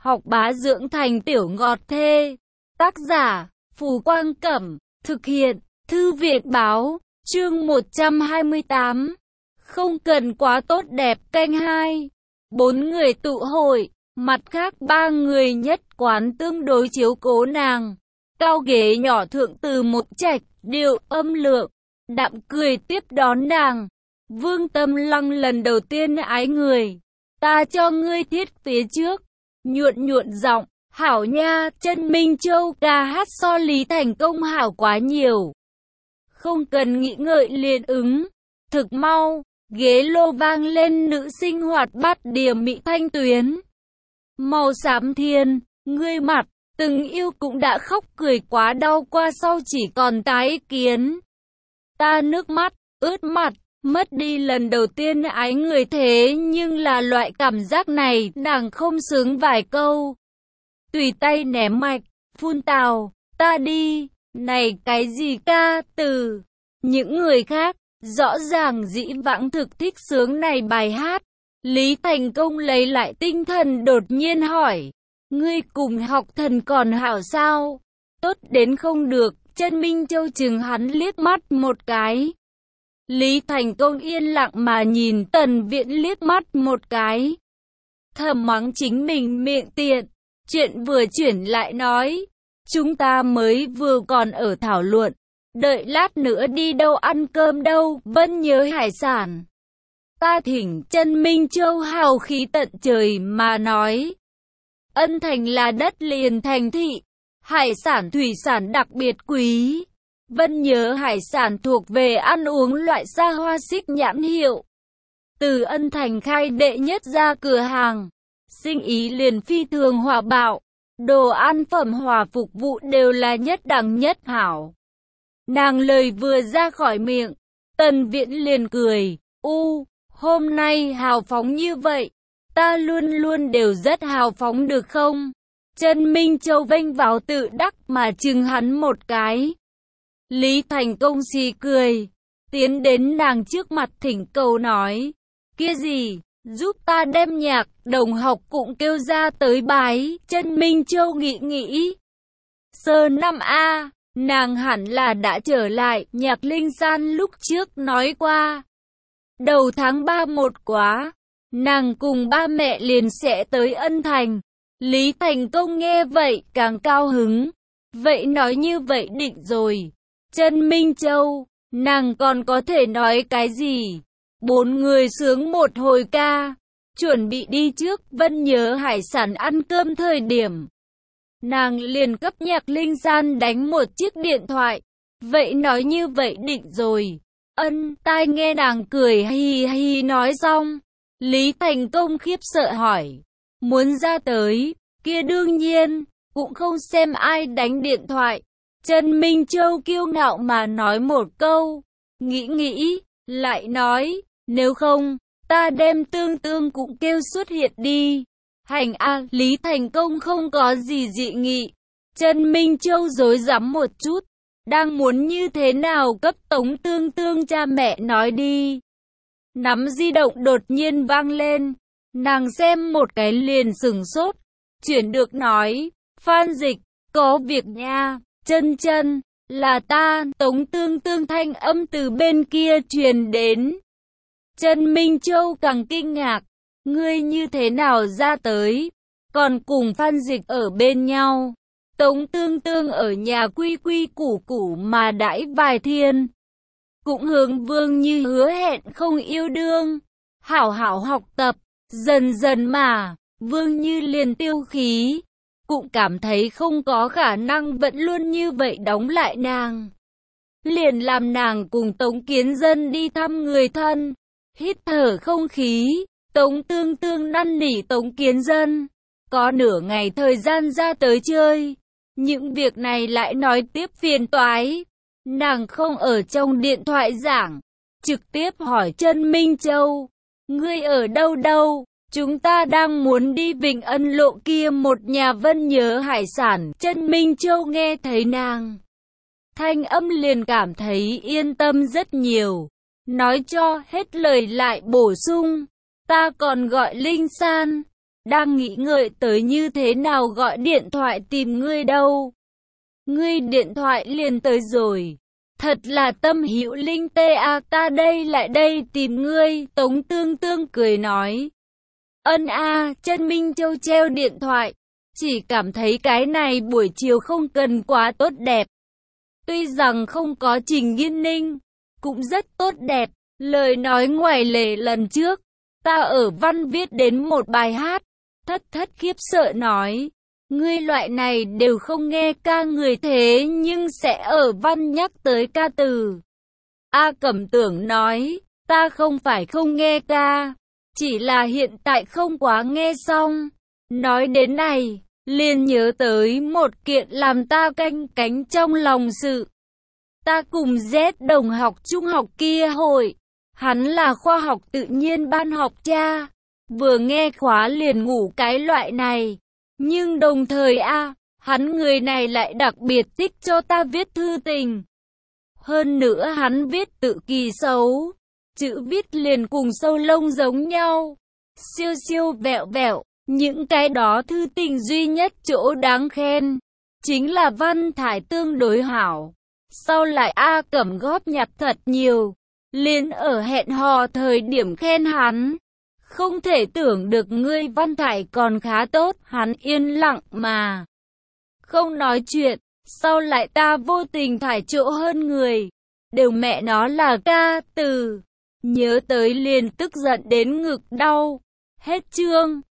học bá dưỡng thành tiểu ngọt thê. Tác giả, Phù Quang Cẩm, thực hiện, Thư viện Báo, chương 128. Không cần quá tốt đẹp canh 2. 4 người tụ hội, mặt khác 3 người nhất quán tương đối chiếu cố nàng. Cao ghế nhỏ thượng từ một trạch, điệu, âm lượng, đạm cười tiếp đón nàng. Vương Tâm Lăng lần đầu tiên ái người. Ta cho ngươi thiết phía trước. Nhuận giọng, hảo nha, chân Minh Châu ca hát so Lý Thành Công hảo quá nhiều. Không cần nghĩ ngợi liền ứng. Thực mau, ghế lô vang lên nữ sinh hoạt bát đìa mỹ thanh tuyến. Màu xám thiên, ngươi mặt, từng yêu cũng đã khóc cười quá đau qua sau chỉ còn tái kiến. Ta nước mắt, ướt mặt, mất đi lần đầu tiên ái người thế nhưng là loại cảm giác này nàng không sướng vài câu. Tùy tay ném mạch, phun tào, ta đi, này cái gì ca từ. Những người khác, rõ ràng dĩ vãng thực thích sướng này bài hát. Lý Thành Công lấy lại tinh thần đột nhiên hỏi, ngươi cùng học thần còn hảo sao? Tốt đến không được, chân Minh Châu chừng hắn liếc mắt một cái. Lý Thành Công yên lặng mà nhìn Tần Viễn liếc mắt một cái. Thầm mắng chính mình miệng tiện, chuyện vừa chuyển lại nói, chúng ta mới vừa còn ở thảo luận, đợi lát nữa đi đâu ăn cơm đâu, vẫn nhớ hải sản. Ta thỉnh chân Minh Châu hào khí tận trời mà nói. Ân Thành là đất liền thành thị, hải sản thủy sản đặc biệt quý. Vân nhớ hải sản thuộc về ăn uống loại xa hoa xích nhãn hiệu. Từ Ân Thành khai đệ nhất ra cửa hàng, sinh ý liền phi thường hòa bạo, đồ ăn phẩm hòa phục vụ đều là nhất đẳng nhất hảo. Nàng lời vừa ra khỏi miệng, Tần Viễn liền cười, hôm nay hào phóng như vậy, ta luôn luôn đều rất hào phóng được không? Chân Minh Châu vênh váo tự đắc mà chừng hắn một cái. Lý Thành Công xì cười, tiến đến nàng trước mặt thỉnh cầu nói, kia gì, giúp ta đem nhạc, đồng học cũng kêu ra tới bái. Chân Minh Châu nghĩ. Sơ 5A, nàng hẳn là đã trở lại, Nhạc Linh San lúc trước nói qua. Đầu tháng 3 một quá, nàng cùng ba mẹ liền sẽ tới Ân Thành. Lý Thành Công nghe vậy càng cao hứng. Vậy nói như vậy định rồi. Chân Minh Châu, nàng còn có thể nói cái gì? 4 người sướng một hồi ca, chuẩn bị đi trước Vân nhớ hải sản ăn cơm thời điểm. Nàng liền cấp Nhạc Linh San đánh một chiếc điện thoại. Vậy nói như vậy định rồi. Tai nghe nàng cười hi hi nói xong. Lý Thành Công khiếp sợ hỏi, muốn ra tới, kia đương nhiên, cũng không xem ai đánh điện thoại. Chân Minh Châu kiêu ngạo mà nói một câu, nghĩ, lại nói, nếu không, ta đem tương cũng kêu xuất hiện đi. Hành a, Lý Thành Công không có gì dị nghị. Chân Minh Châu rối rắm một chút, đang muốn như thế nào cấp Tống Tương cha mẹ nói đi. Nắm di động đột nhiên vang lên, nàng xem một cái liền sửng sốt, chuyển được nói, Phan Dịch, có việc nha. Chân, là ta. Tống Tương thanh âm từ bên kia truyền đến. Chân Minh Châu càng kinh ngạc, ngươi như thế nào ra tới, còn cùng Phan Dịch ở bên nhau. Tống Tương ở nhà quy củ mà đãi vài thiên, cũng hướng Vương Như hứa hẹn không yêu đương, hảo học tập. Dần mà, Vương Như liền tiêu khí, cũng cảm thấy không có khả năng vẫn luôn như vậy đóng lại nàng. Liền làm nàng cùng Tống Kiến Dân đi thăm người thân, hít thở không khí. Tống Tương năn nỉ Tống Kiến Dân, có nửa ngày thời gian ra tới chơi. Những việc này lại nói tiếp phiền toái. Nàng không ở trong điện thoại giảng, trực tiếp hỏi Chân Minh Châu, ngươi ở đâu? Chúng ta đang muốn đi Vịnh Ân Lộ kia một nhà Vân nhớ hải sản. Chân Minh Châu nghe thấy nàng thanh âm liền cảm thấy yên tâm rất nhiều. Nói cho hết lời lại bổ sung, ta còn gọi Linh San. đang nghĩ ngợi tới như thế nào gọi điện thoại tìm ngươi đâu. Ngươi điện thoại liền tới rồi. Thật là tâm hữu linh tê à, ta đây lại đây tìm ngươi, Tống Tương Tương cười nói. Ân a, Chân Minh Châu treo điện thoại, chỉ cảm thấy cái này buổi chiều không cần quá tốt đẹp. Tuy rằng không có Trình Nghiên Ninh, cũng rất tốt đẹp. Lời nói ngoài lề lần trước, ta ở văn viết đến một bài hát. Thất khiếp sợ nói, ngươi loại này đều không nghe ca người thế nhưng sẽ ở văn nhắc tới ca từ. A Cẩm Tưởng nói, ta không phải không nghe ca, chỉ là hiện tại không quá nghe xong. Nói đến này, liền nhớ tới một kiện làm ta canh cánh trong lòng sự. Ta cùng Z đồng học trung học kia hồi, hắn là khoa học tự nhiên ban học cha, vừa nghe khóa liền ngủ cái loại này. Nhưng đồng thời hắn người này lại đặc biệt thích cho ta viết thư tình. Hơn nữa hắn viết tự kỳ xấu, chữ viết liền cùng sâu lông giống nhau, siêu siêu vẹo vẹo. Những cái đó thư tình duy nhất chỗ đáng khen, chính là văn thải tương đối hảo. Sau lại A Cẩm góp nhặt thật nhiều, liền ở hẹn hò thời điểm khen hắn. Không thể tưởng được ngươi văn thải còn khá tốt, hắn yên lặng mà không nói chuyện. Sau lại ta vô tình thải chỗ hơn người, đều mẹ nó là ca từ, nhớ tới liền tức giận đến ngực đau. Hết chương.